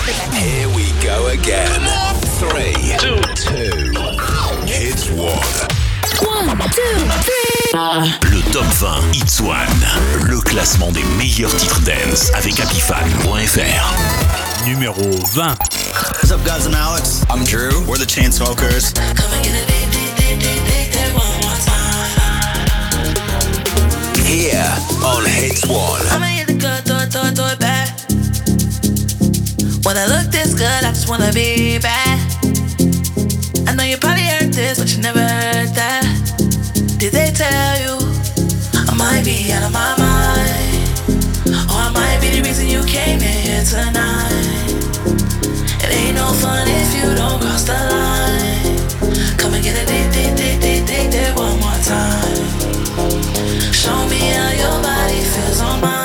Here we go again. 3, 2, Hits One. 1, 2, 3. Le Top 20 Hits One. Le classement des meilleurs titres dance avec Apifan.fr. Numéro 20. What's up, guys? I'm Alex. I'm Drew. We're the Chainsmokers. Here on Hits One. I'ma hit the club, throw it back. When I look this good, I just wanna be bad. I know you probably heard this, but you never heard that. Did they tell you I might be out of my mind? Or I might be the reason you came in here tonight. It ain't no fun if you don't cross the line. Come and get a date one more time. Show me how your body feels on mine.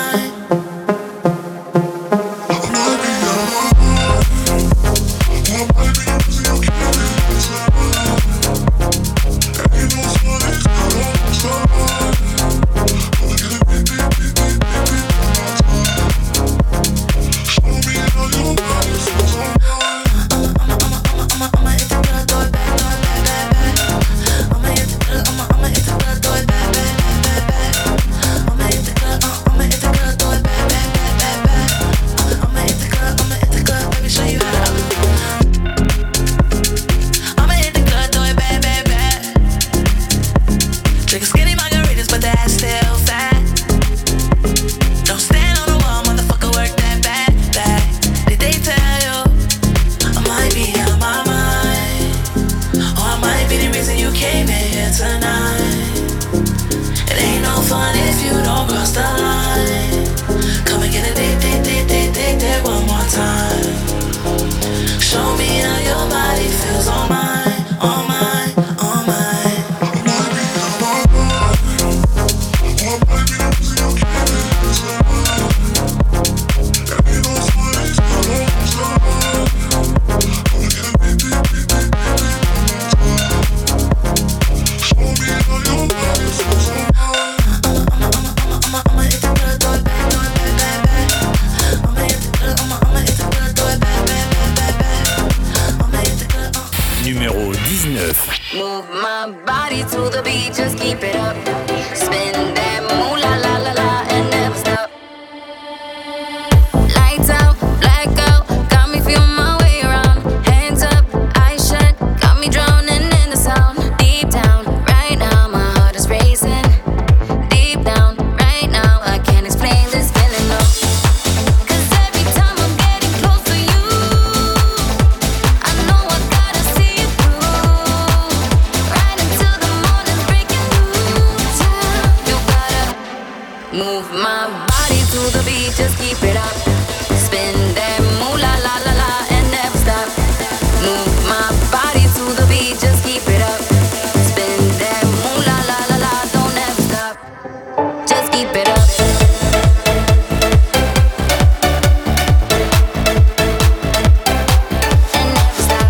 Numéro 19. Move my body to the beat, just keep it up. Spin that moolah la la la and never stop. Lights out, blackout, got me feeling my way around. Hands up, eyes shut, got me drowning in the sound. Deep down, right now, my heart is racing. Deep down, right now, I can't explain this feeling, no. 'Cause every time I'm getting close to you, I know I gotta see it through. Right until the morning's breaking loose. Yeah, you gotta move my body to the beat, just keep it up. Spin that moolah la la la and never stop. Move my body to the beat, just keep it up. Spin that moolah la la la, don't ever stop. Just keep it up. And never stop.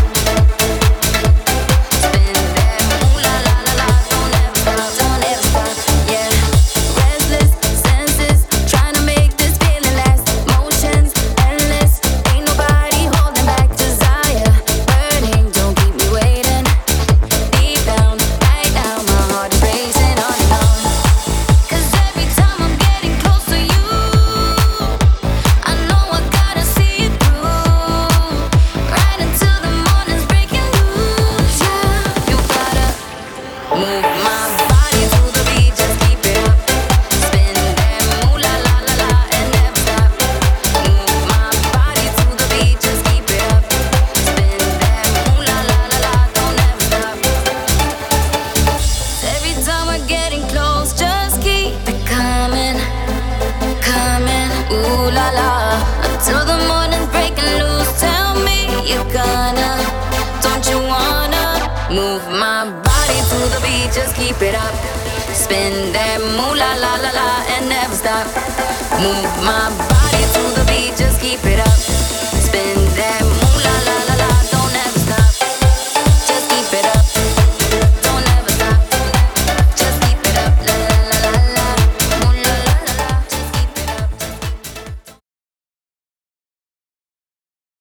Spin that moolah la la la, don't ever stop, don't ever stop. Yeah. Restless senses, trying to make this feeling last. Motions endless, ain't nobody holding back. Desire burning, don't keep me waiting. Deep down, right now, my heart is racing on and on. 'Cause every time I'm getting close to you, I know I gotta see it through. Right until the morning's breaking loose. Yeah, you gotta move my body to the beat, just keep it up. Spin that moolah la la la and never stop. Move my body to the beat, just keep it up. Spin that moolah la la la, don't ever stop. Every time we're getting close, just keep it coming, coming. Ooh la la, until the morning's breaking loose. Tell me you're gonna, don't you wanna move my body to the beat, just keep it up. Spin that moolah la la la and never stop. Move my body to the beat, just keep it up. Spin that moolah la la la, don't ever stop. Just keep it up. Don't ever stop. Just keep it up. La la la la la. Moolah la la la. Just keep it up.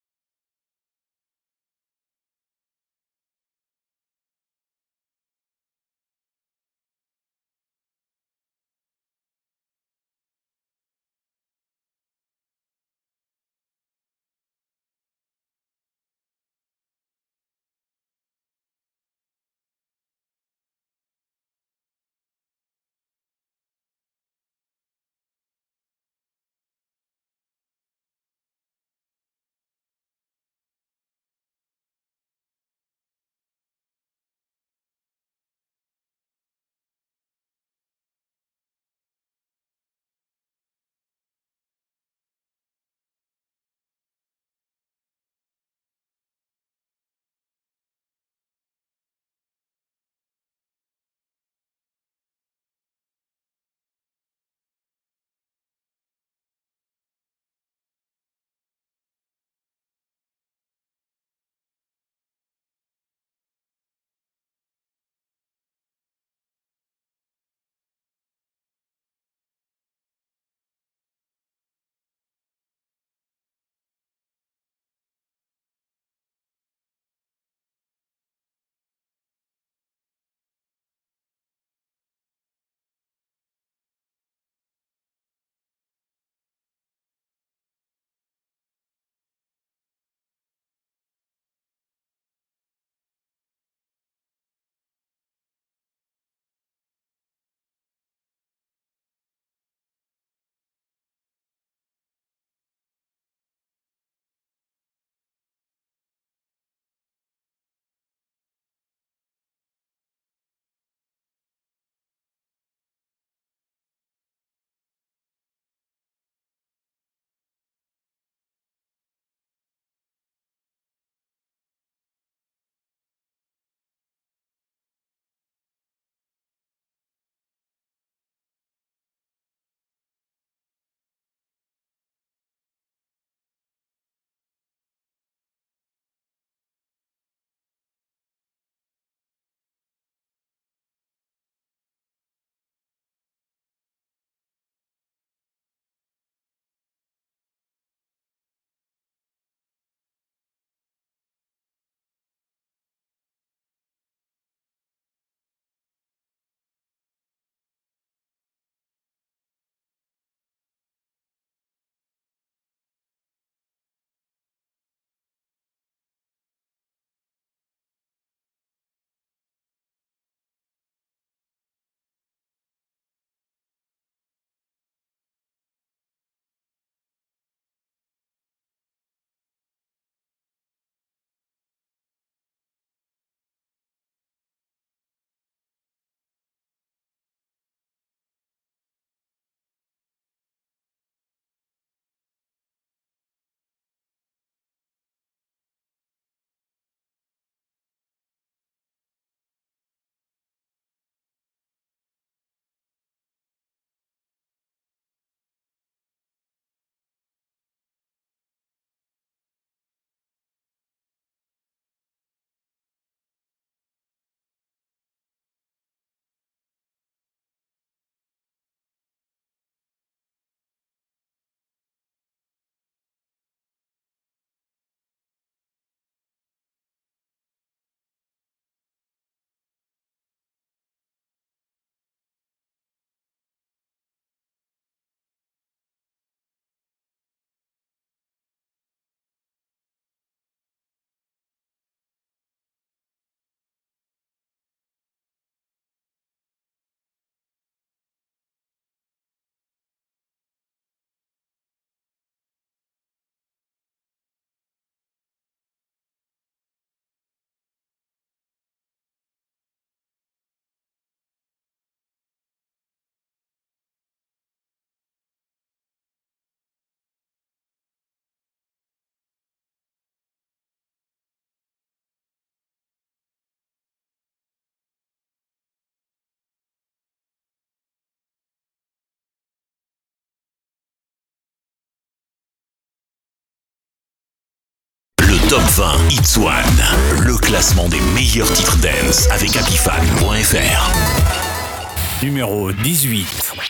Top 20 Hits One, le classement des meilleurs titres dance avec Apifan.fr. Numéro 18.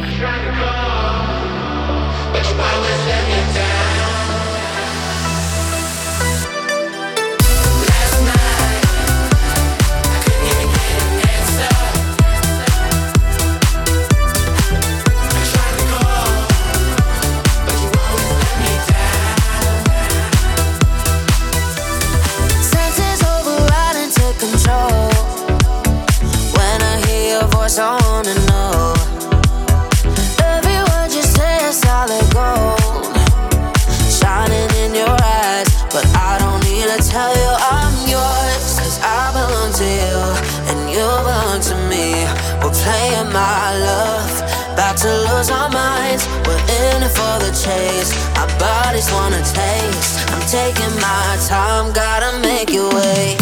I wanna know. Every word you say is solid gold, shining in your eyes. But I don't need to tell you I'm yours, 'cause I belong to you and you belong to me. We're playing my love, about to lose our minds. We're in it for the chase, our bodies wanna taste. I'm taking my time, gotta make you wait.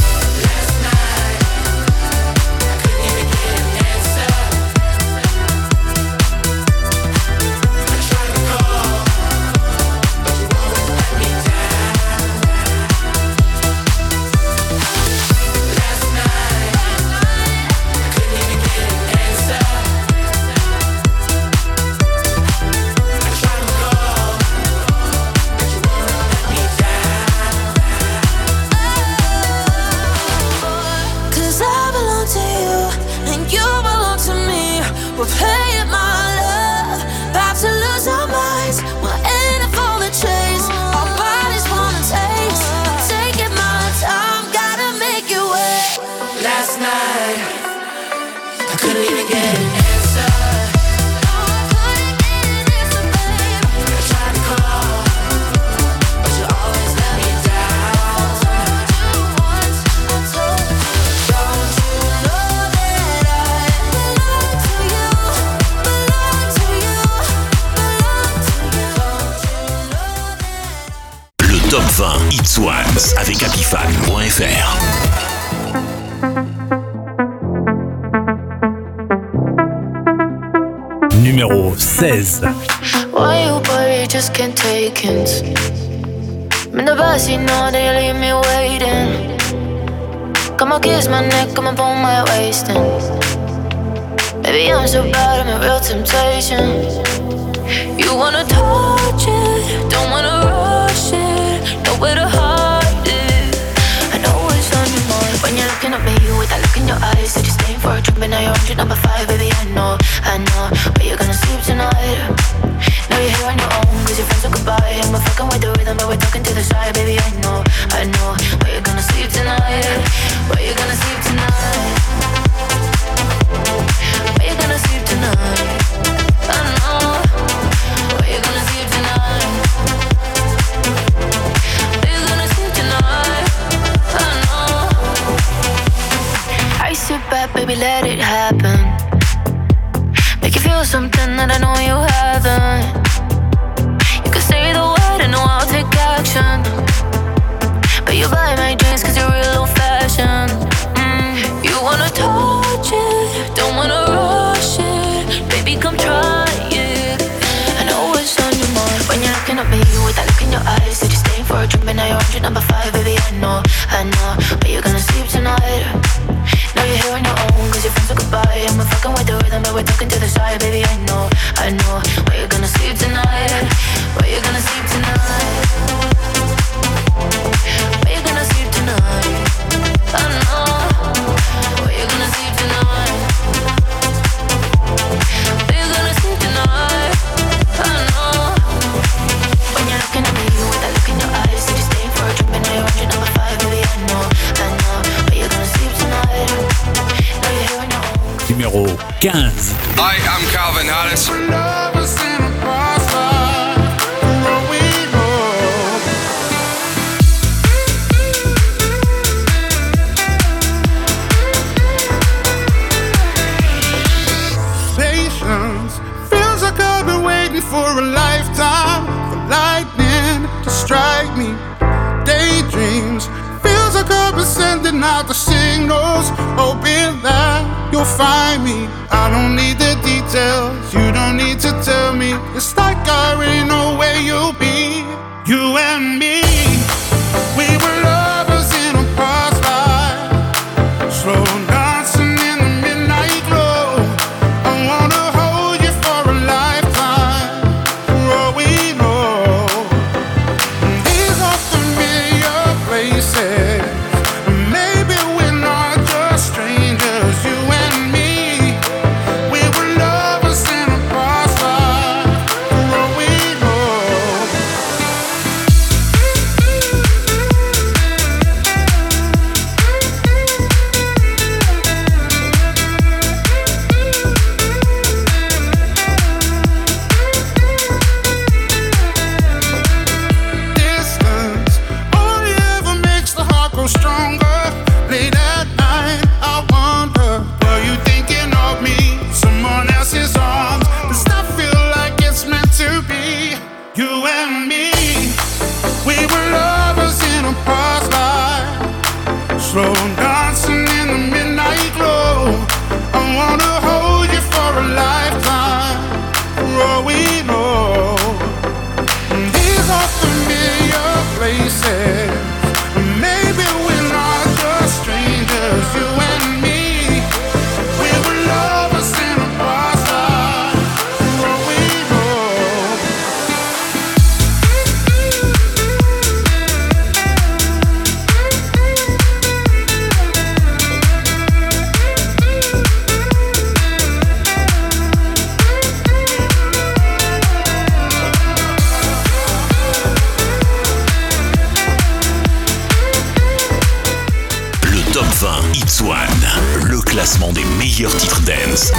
We're playing my love, about to lose our minds. We're in it for the chase, our bodies wanna taste. I'm taking my time, gotta make it wait. Last night, I couldn't even get an answer. No, I couldn't get an answer, babe. I tried to call, but you always let me down. I told you once, I told you, don't you know that I belong to you? Top 20 Hits One avec Apifan.fr. Numéro 16. Why you worry, just can't take hints. I'm in the backseat, know that you leave me waiting. Come on, kiss my neck, come on, pull my waist in. Baby, I'm so bad, I'm a real temptation. You wanna touch it, don't wanna rush it, nowhere to hide it. I know it's on your mind when you're looking at me with that look in your eyes. Said you're staying for a drink, but now you're on your number 5. Baby, I know, where you're gonna sleep tonight. Now you're here on your own, 'cause your friends are goodbye. And we're fucking with the rhythm, but we're talking to the side. Baby, I know, where you're gonna sleep tonight. Where you're gonna sleep tonight. Where you gonna sleep tonight? I know. Where you gonna sleep tonight? Where you gonna sleep tonight? I know. I sit back, baby, let it happen. Make you feel something that I know you haven't. You can say the word and know I'll take action. But you buy my drinks 'cause you're real old-fashioned. You wanna touch it, don't wanna rush it. Baby, come try it. I know it's on your mind when you're looking at me with that look in your eyes. Said you're staying for a drink, but now you're on your number 5. Baby, I know, where you're gonna sleep tonight. Now you're here on your own, 'cause your friends are goodbye. And we're fucking with the rhythm, but we're talking to the side. Baby, I know, where you're gonna sleep tonight. Where you're gonna sleep tonight. Where you gonna sleep tonight. I know. Where you gonna sleep tonight. Where you gonna sleep tonight. I know. When you're looking at me with that look in your eyes. Said you're staying for a drink, but now you're on your number 5. Baby, I know, where you're gonna sleep tonight. Now you're here on your own. Numéro 15. Hi, I'm Calvin Harris. Feels like I've been waiting for a lifetime, for lightning to strike me. Daydreams, feels like I've been sending out the signals, hoping that you'll find me. I don't need the details, you don't need to tell me. It's like I already know where you'll be. You and me, we were loved. more familiar places. Maybe we're not just strangers, you and me. We were lovers in a plaza, for all we know. Top 20 Hits One, le classement des meilleurs titres dance.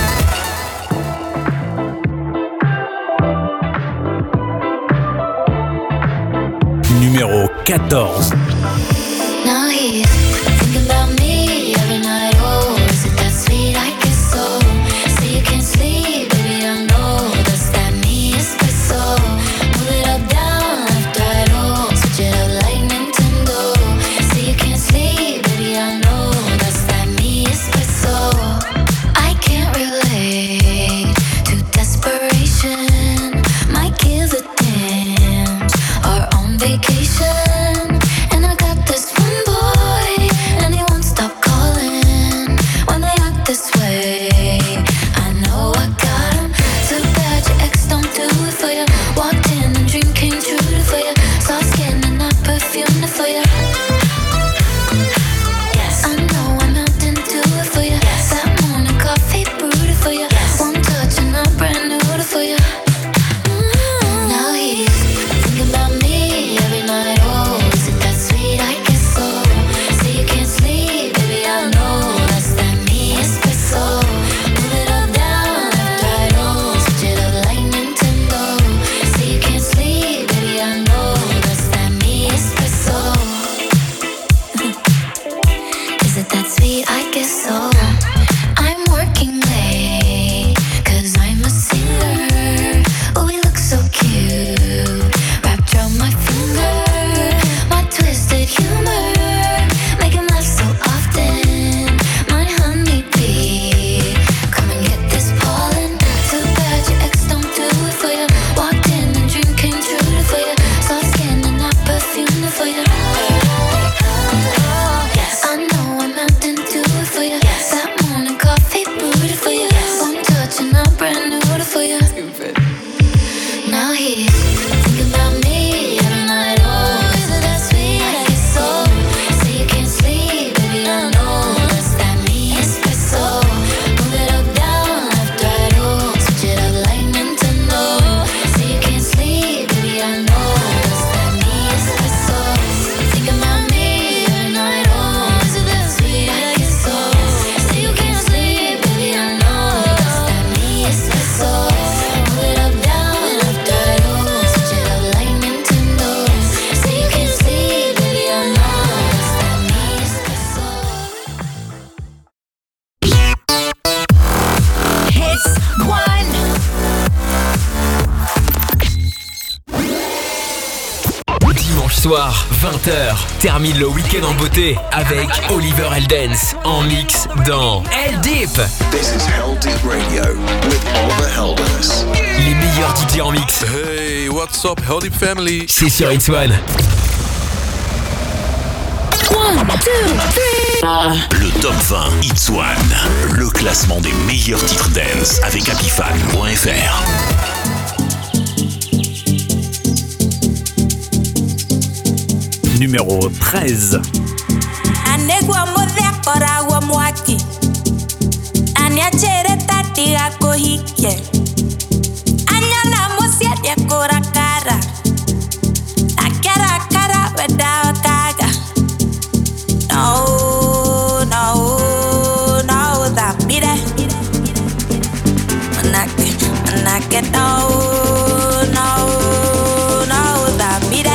Numéro 14. Now he's thinking about me every night. Oh, is it that sweet? I guess so. Say you can't sleep, baby, I know that's that me espresso. Move it up, down, left, right, oh, switch it up like Nintendo. Say you can't sleep, baby, I know that's that me espresso. I can't relate to desperation. Might give a damn. Are on vacation, and I got this one boy, and he won't stop calling when they act this way. I know I got him. Too bad your ex don't do it for you. Walked in and dream came true for you. Soft skin and not perfume for you. Yes, I know I'm out and do it for you. That morning coffee brewed for you. One touch and I'm brand new for you. Now he's thinking about me every night. Oh, is it that sweet? I guess so. Say you can't sleep, baby, I know that's that me espresso. Move it up, down, left, right, oh, switch it up like Nintendo. Say you can't sleep, baby, I know that's that me espresso. Is it that sweet? I guess so. I'm working late, 'cause I'm a singer. Oh, we look so cute, wrapped around my finger. My twisted humor, make him laugh so often. My honeybee, come and get this pollen. Too bad your ex don't do it for you. Walked in and dream came true for you. Soft skin and not perfume for you. Yes, I know I'm out and do it for you. That morning coffee brewed for you. One touch and I'm brand new for you. Now he's thinking about me every night. Oh, is it that sweet? I guess so. Say you can't sleep, baby, I know that's that me espresso. Move it up, down, left, right, oh, switch it up like Nintendo. Say you can't sleep, baby, I know that's that me espresso. Thinking about me every night. Oh, is it that sweet? I guess so. Say you can't sleep, baby, I know that's that me espresso. Move it up, down, left, right, oh, switch it up like Nintendo. Say you can't sleep, baby, I know that's that me espresso. Hits One. Dimanche soir, 20h, termine le week-end en beauté avec Oliver Heldens en mix dans Hell Deep. This is Hell Deep Radio with Oliver Heldens. Les meilleurs DJ en mix, Hey, what's up, Hell Deep family? c'est sur Hits One. Le Top 20 Hits One, le classement des meilleurs titres dance avec Apifan.fr. Numéro 13. Anegwa modhekora wa mwaki Aniachere tati ako hike Anyana musia yakora kara Akara kara weda kaga No, no, no, that mire Manake, no, no, no, that mire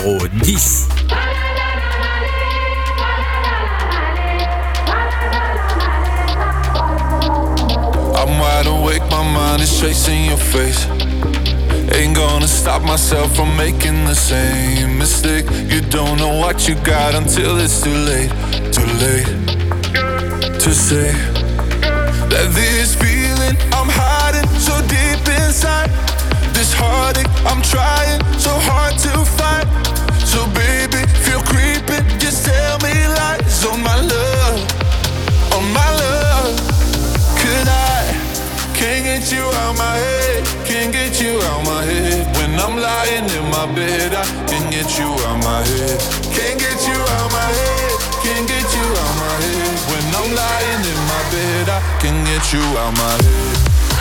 Numéro 10. I'm wide awake, my mind is chasing your face. Ain't gonna stop myself from making the same mistake. You don't know what you got until it's too late. Too late to say that this feeling I'm hiding so deep inside. This heartache I'm trying so hard to fight. So baby, feel creeping, just tell me lies on my love, on my love. Could I can't get you out my head, can't get you out my head. When I'm lying in my bed, I can't get you out my head. Can't get you out my head, can't get you out my head. When I'm lying in my bed, I can't get you out my head.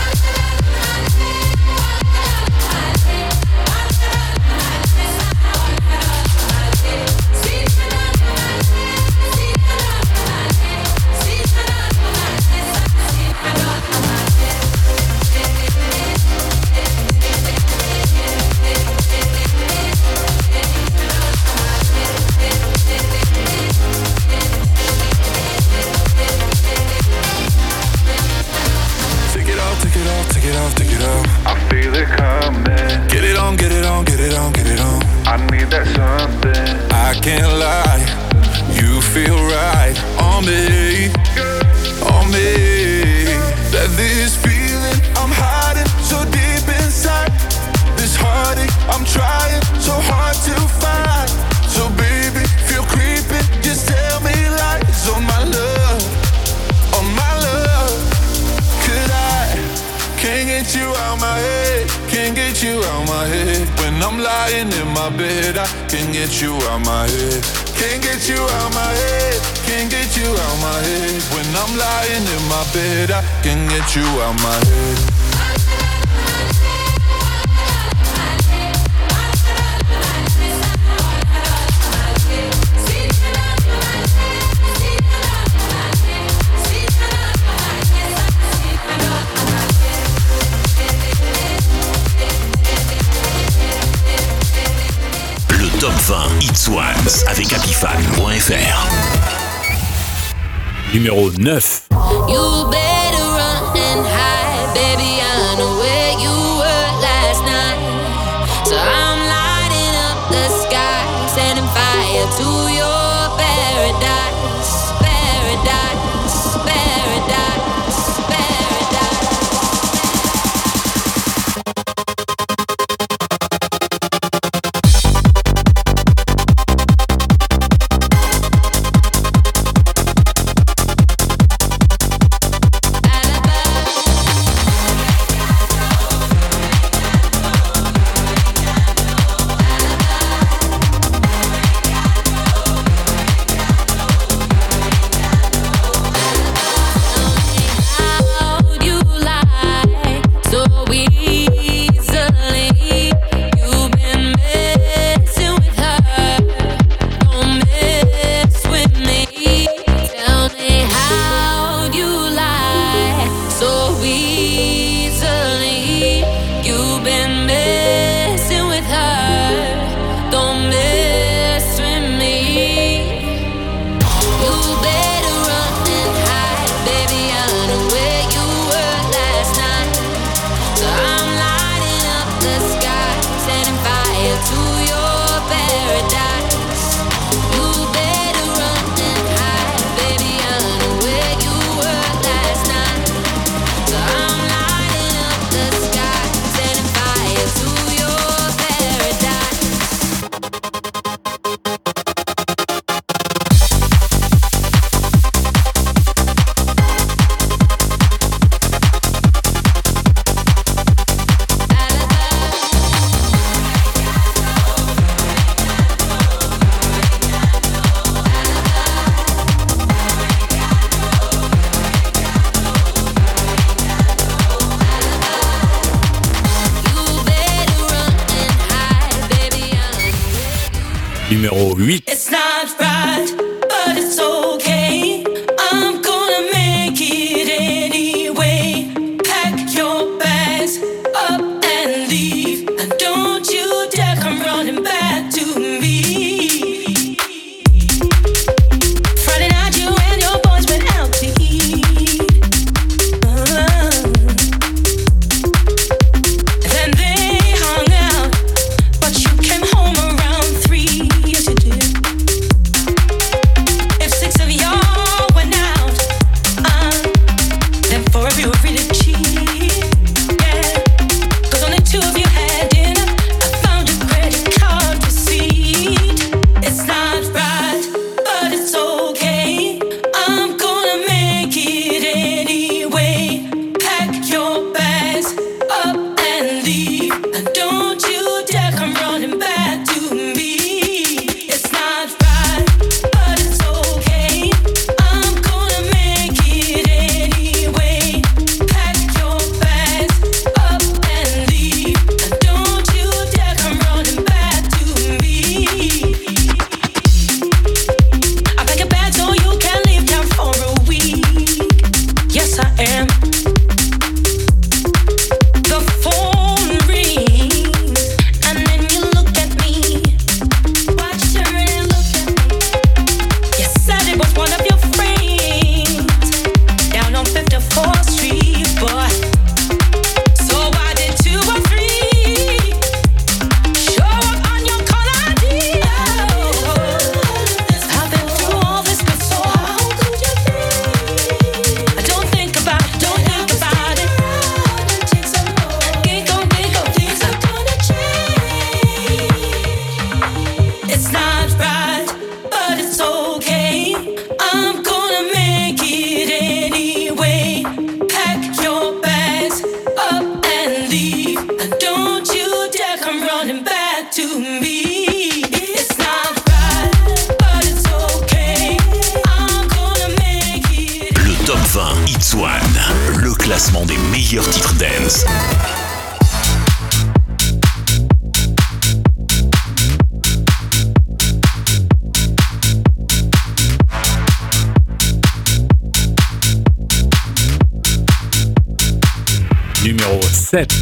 Take it off. I feel it coming. Get it on, get it on, get it on, get it on. I need that something. I can't lie, you feel right on me, on me. That this feeling I'm hiding so deep inside. This heartache I'm trying so hard to find. So baby, feel creeping, just tell me lies on my love, on my love. Could I can't get you out my head, can't get you out my head. When I'm lying in my bed, I can't get you out my head. Can't get you out my head, can't get you out my head. When I'm lying in my bed, I can't get you out my head. Top 20 Hits Ones avec Apifan.fr. Numéro 9. You better run and hide, baby. I know where you were last night. So I'm lighting up the sky, setting fire to your paradise, paradise, paradise, paradise. Numéro 8. It's not right, but it's okay. I'm gonna make it anyway. Pack your bags up and leave, and don't you dare come running back to me. classement des meilleurs titres dance. Numéro 7.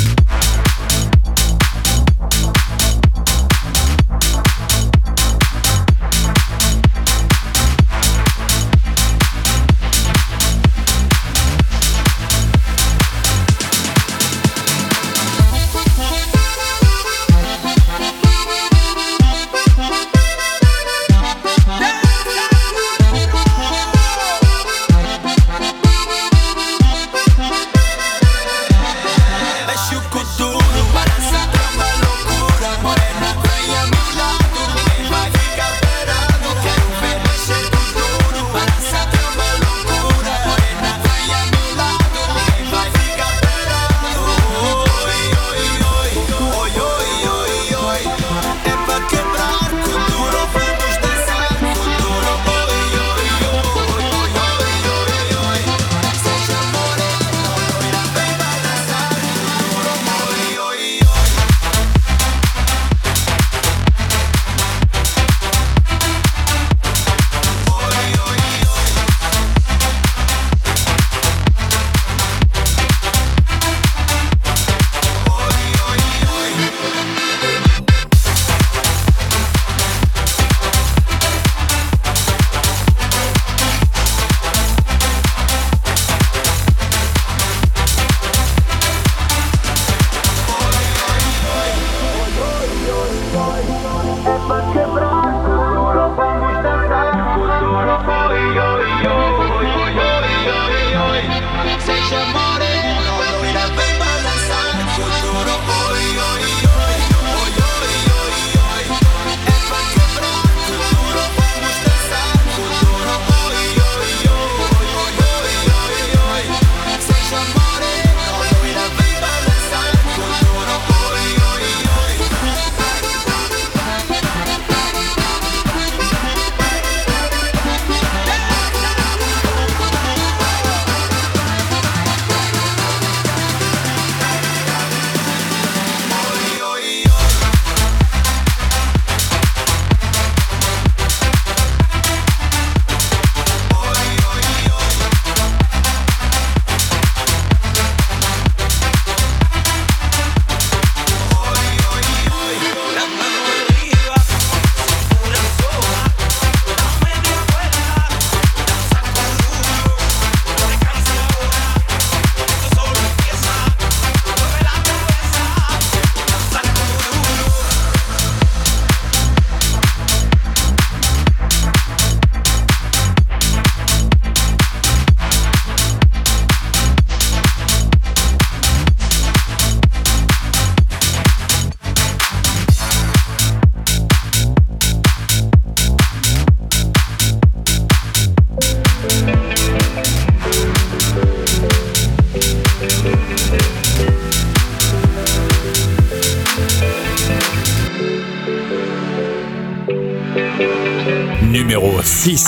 Numéro 6.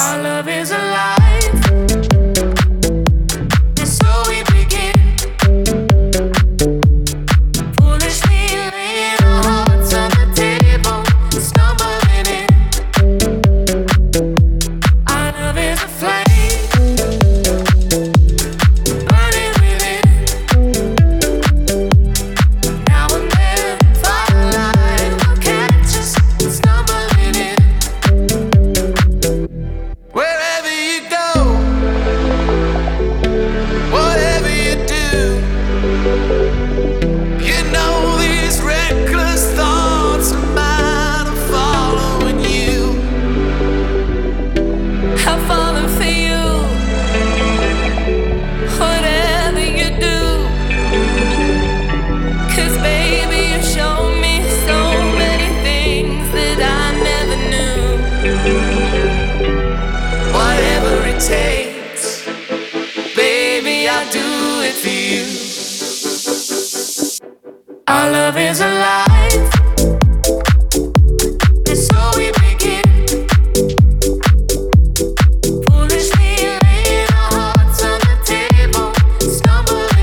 Our love is alive. And so we begin. Foolishly laying our hearts on the table, stumbling.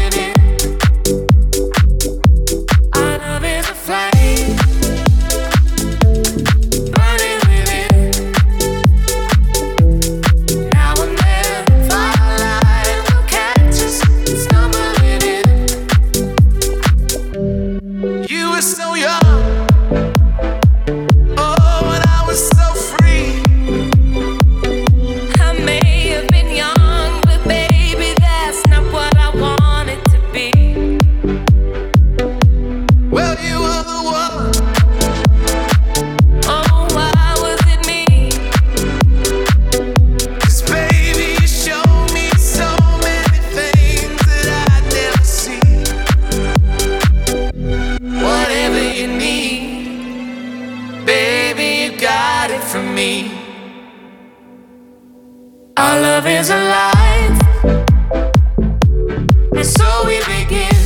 begin?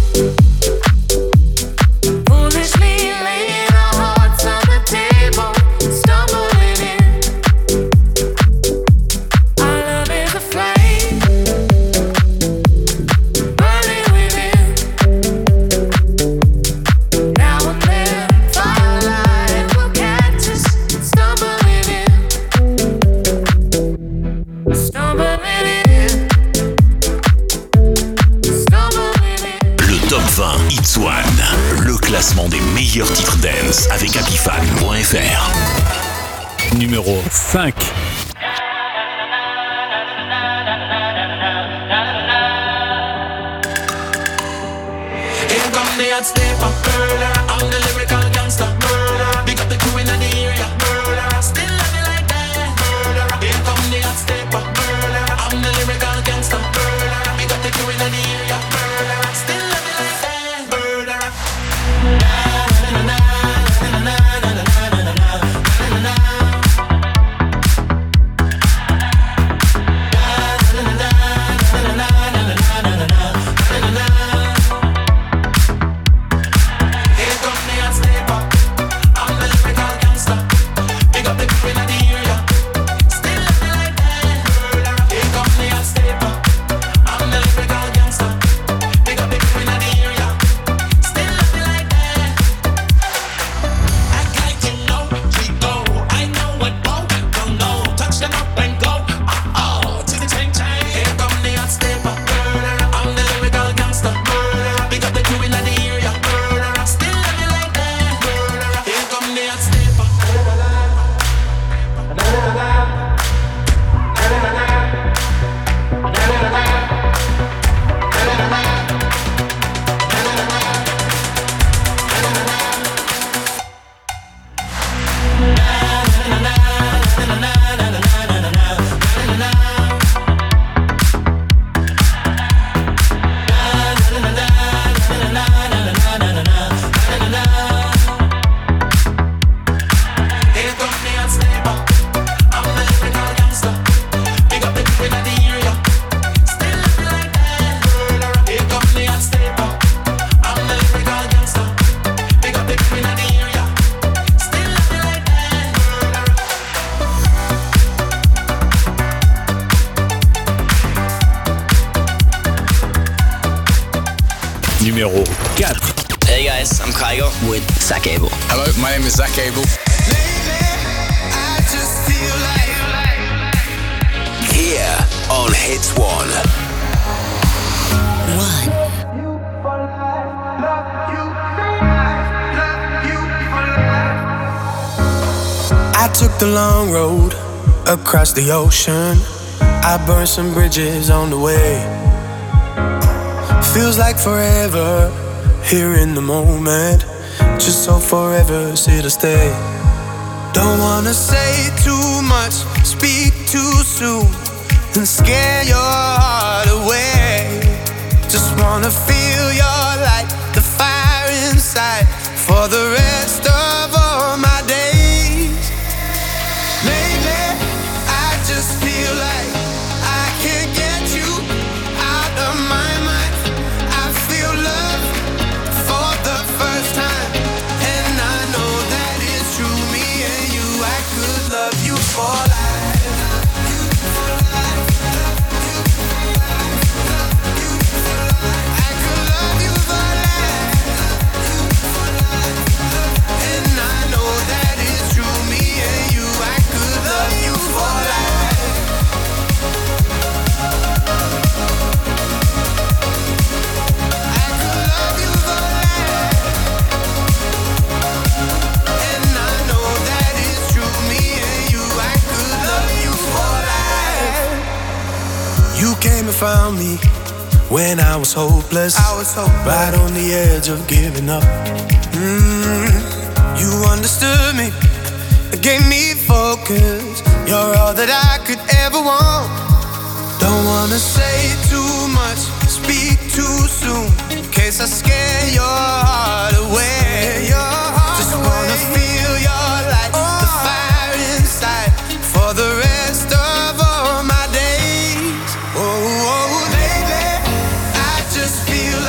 Foolishly laying our hearts on the table, stumbling in. Our love is a flame, burning within. Now and then, firelight will catch us, stumbling in. Stumbling in. Le Top 20 Hits One, le classement des meilleurs titres dance avec Apifan.fr. Numéro 5. Here come the hot stepper, murder. I'm the lyrical gangster, murder. Big up the crew in the area, murder. Still love you like that, murder. Here come the hot stepper, murder. I'm the lyrical gangster, murder. Big up the crew in the area, murder. Still love you like that, murder. Here come the hot stepper. I'm the lyrical gangster. Big up the crew in the area. Still love you like that, murder. Here come the hot stepper. I'm the lyrical gangster. Big up the crew in the area. Still love you like that. Act like you know we go. I know what more don't know. Touch them up and go. To the chain chain. Here come the hot stepper. Murder. I'm the lyrical gangster. Murder. Big up the crew in the area. Murder. Still love you like that. Murder. Here come the hot stepper. Here come the hot stepper. I'm the lyrical gangster. Big up the crew in the area. Still love you like that, murder. Here come the hot stepper. I'm the lyrical gangster. Big up the crew in the area. Still love you like that, murder. Numéro 4. Hey guys, I'm Kygo with Zach Abel. Hello, my name is Zach Abel. Here on Hits One. I took the long road across the ocean. I burned some bridges on the way. Feels like forever here in the moment. Just so forever here to stay. Don't wanna say too much, speak too soon, and scare your heart away. Just wanna feel your light, the fire inside, for the rest of all my days. Lately, I just feel like I can't get you out of my mind. I feel love for the first time, and I know that it's true. Me and you, I could love you for life. I could love you for life. And I know that it's true. Me and you, I could love you for life. I could love you for life. And I know that it's true. Me and you, I could love you for life. You came and found me when I was hopeless. Right on the edge of giving up. You understood me, gave me focus. You're all that I could ever want. Don't wanna say too much, speak too soon, in case I scare your heart away. Just wanna feel your light, the fire inside, for the rest of all my days. Oh, baby, I just feel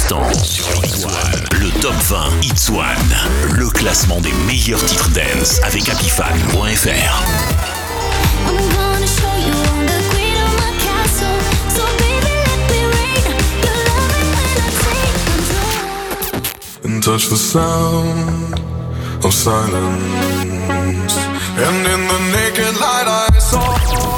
l'instant sur Hit One. Le Top 20 Hit One. Le classement des meilleurs titres dance avec Apifan.fr. And touch the sound of silence. And in the naked light I saw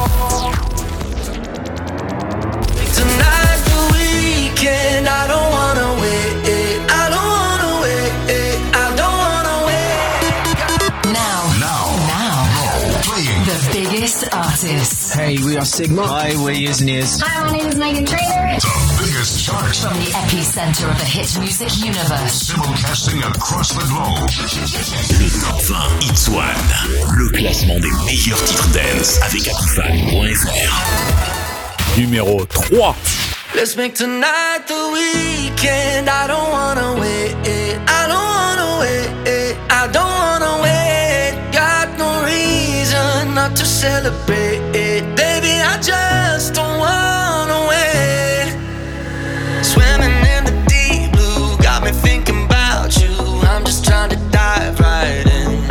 Tonight's the weekend, I don't wanna wait. I don't wanna wait. I don't wanna wait. Now, playing the biggest artists. Hey, we are Sigma. Hi, we're Years and Years. Hi, my name is Megan Trainor. the biggest charts From the epicenter of the hit music universe. simulcasting across the globe. Le Top 20 Hit One. Le classement des meilleurs titres dance avec Apifan.fr. Numéro 3. Let's make tonight the weekend. I don't wanna wait. I don't wanna wait. I don't wanna wait. Got no reason not to celebrate. Baby, I just don't wanna wait. Swimming in the deep blue got me thinking about you. I'm just trying to dive right in.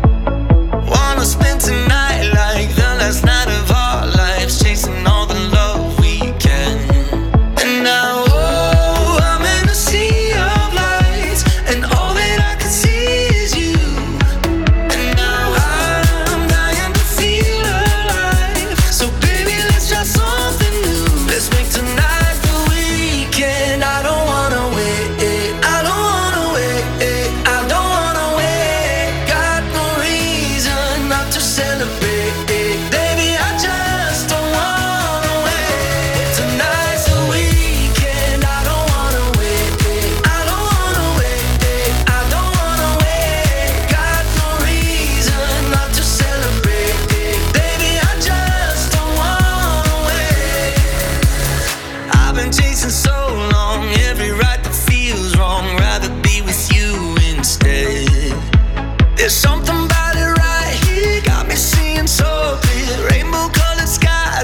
Wanna spend tonight like the last night of our lives, chasing all the love we can. And now, oh, I'm in a sea of lights, and all that I can see is you. And now I'm dying to feel alive. So baby, let's try something new. Let's make tonight the weekend. I don't wanna wait. I don't wanna wait. I don't wanna wait. Got no reason not to celebrate. Baby, I just don't wanna wait. Tonight's the weekend. I don't wanna wait. I don't wanna wait. I don't wanna wait. Got no reason not to celebrate. Baby, I just don't wanna wait. I've been chasing so long, every right that feels wrong. Rather be with you instead. There's something about it right here, got me seeing so clear. Rainbow-colored skies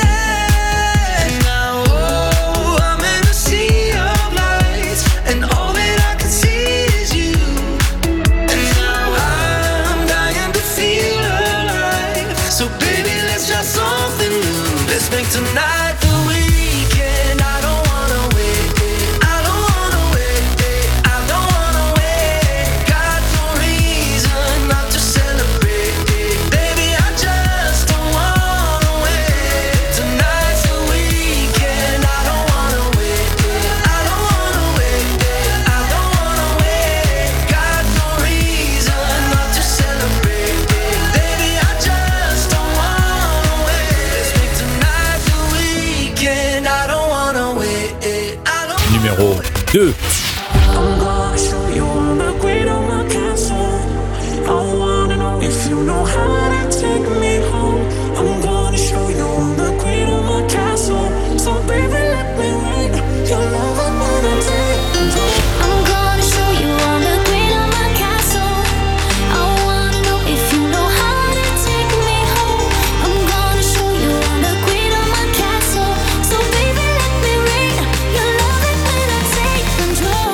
ahead. Now, oh, I'm in a sea of lights, and all that I can see is you. And now I'm dying to feel alive. So baby, let's try something new. Let's make tonight the weekend. I don't wanna wait. I don't wanna wait. I don't wanna wait. Got no reason not to celebrate. Baby, I just don't wanna wait. Tonight's the weekend. I don't wanna wait. I don't wanna wait. I don't wanna wait. Got no reason not to celebrate. Baby, I just don't wanna wait. Let's make tonight the weekend. I don't wanna wait. I don't Numéro 2. I'm gonna show you all the great on my castle. I wanna know if you know how to take me home. I'm gonna show you all the great on my castle. So baby, let me rain your love. I'm gonna take control. I'm gonna show you all the great on my castle. I wanna know if you know how to take me home. I'm gonna show you all the great on my castle. So baby, let me rain your love when I take control.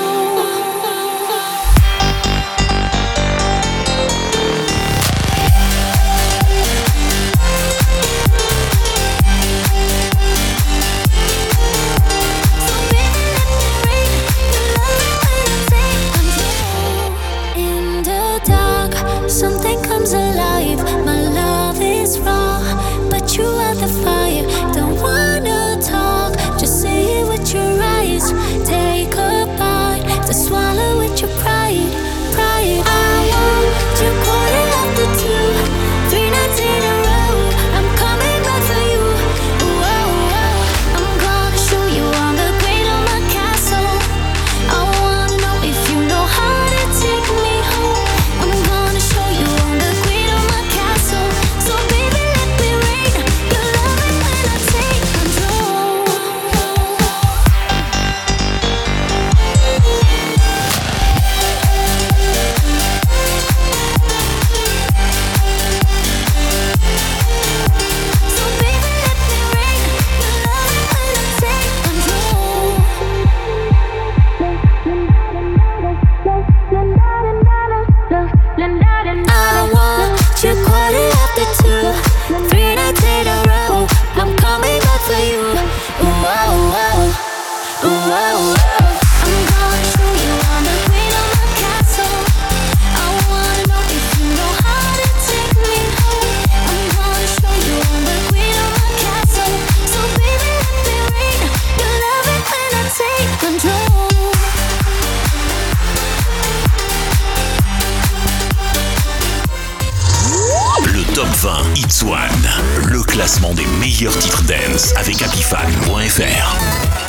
One, le classement des meilleurs titres dance avec Apifan.fr.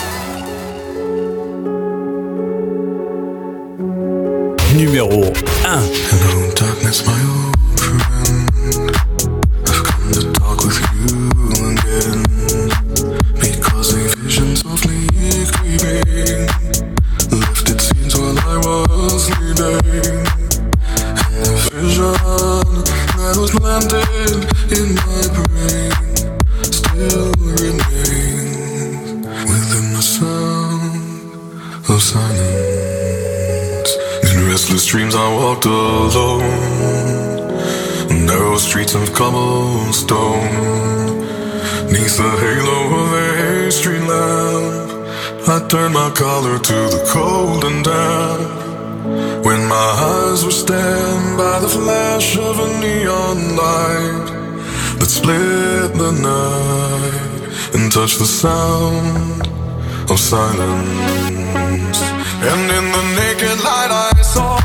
Numéro 1. Hello darkness, my old friend. I've come to talk with you again, because a vision softly creeping lifted scenes while I was sleeping, and the vision that was planted in my brain still remains within the sound of silence. In restless dreams I walked alone, narrow streets of cobblestone, neath the halo of a street lamp, I turned my collar to the cold and damp, when my eyes were stabbed by the flash of a neon light that split the night and touched the sound of silence. And in the naked light I saw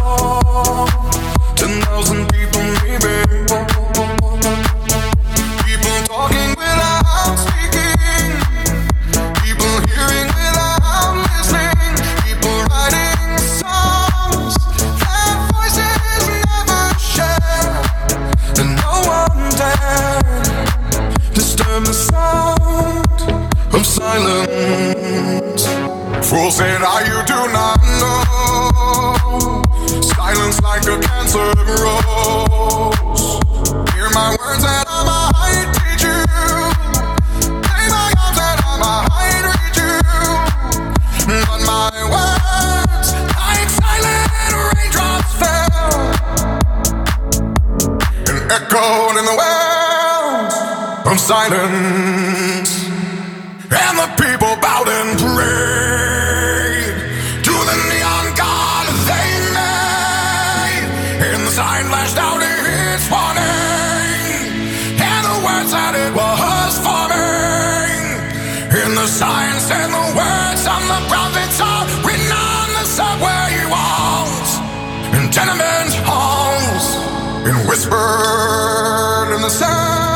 10,000 people maybe, people talking without speaking, people hearing without listening, people writing songs that voices never share, and no one dared disturb the sound of silence. Fools said, you do not know. Silence like a cancer grows. Hear my words that I might teach you. Lay my arms that I might reach you. But my words, like silent raindrops fell and echoed in the wells of silence. And the people bowed and prayed to the neon god they made. And the sign flashed out its warning, and the words that it was forming. And the sign said the words on the prophets are written on the subway walls and tenement halls, and whispered in the sound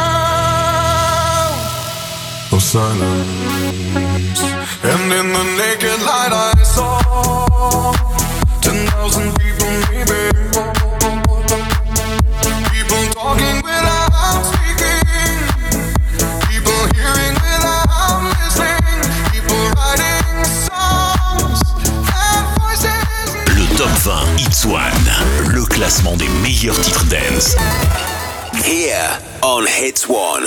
of silence. And in the naked light I saw 10,000 people maybe, people talking without speaking, people hearing without listening, people writing songs that voices. Le Top 20 Hits One, le classement des meilleurs titres dance. Here on Hits One.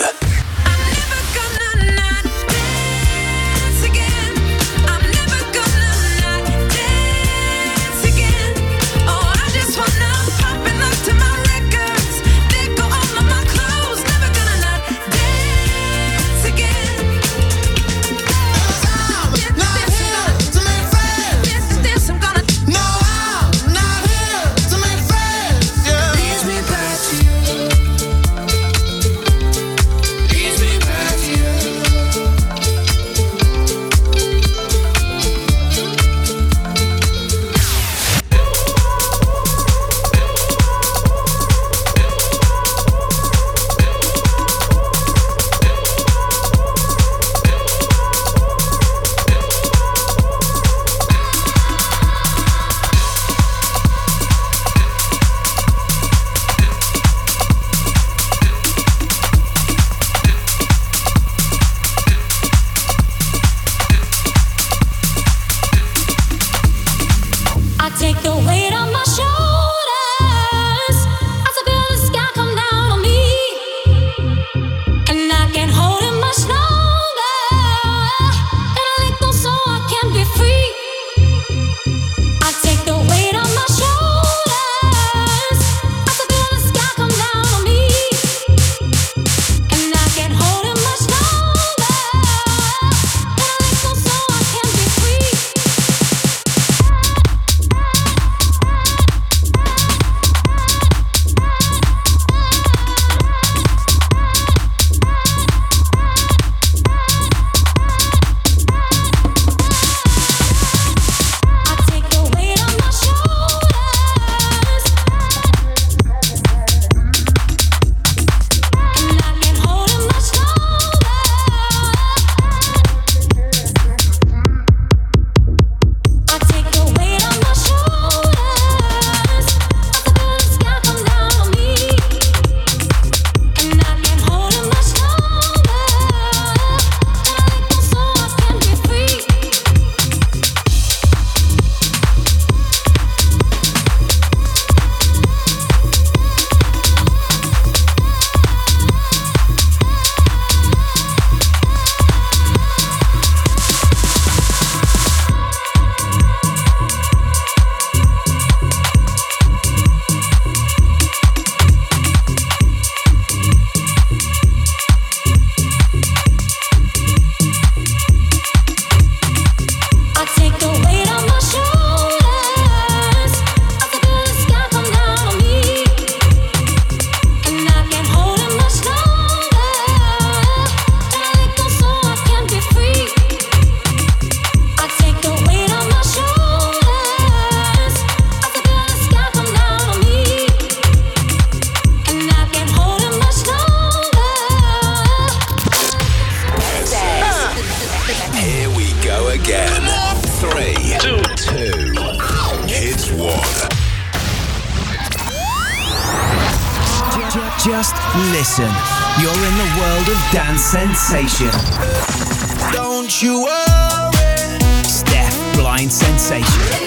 Just listen. You're in the world of dance sensation. Don't you worry. Steph Blind Sensation.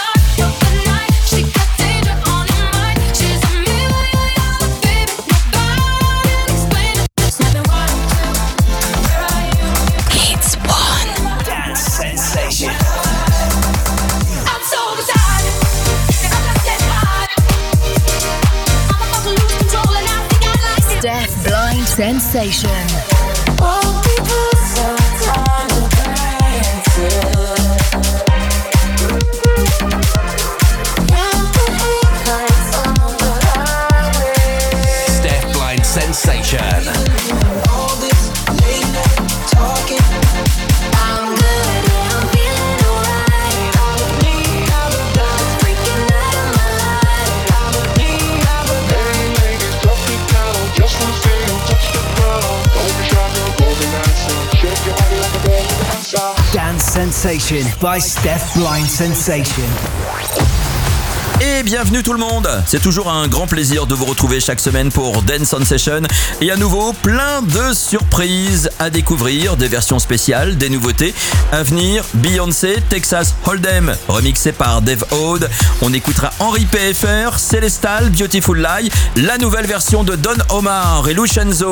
Steph Blind Sensation. Steph Blind Sensation. All this late night talking. I'm good, yeah, I'm feeling alright. All of me, I'm freaking out of my life. All of me, Hey ladies, drop it down. Just wanna see you touch the ground. Don't be shy, girl, go be dancing. Shake your body like a belly dancer. Dance Sensation by Steph Blind Sensation. Et bienvenue tout le monde. C'est toujours un grand plaisir de vous retrouver chaque semaine pour Dance On Session. Et à nouveau, plein de surprises à découvrir, des versions spéciales, des nouveautés à venir. Beyoncé, Texas Hold'em, remixé par Dave Ode. On écoutera Henri PFR, Célestal, Beautiful Lie, la nouvelle version de Don Omar et Lucenzo.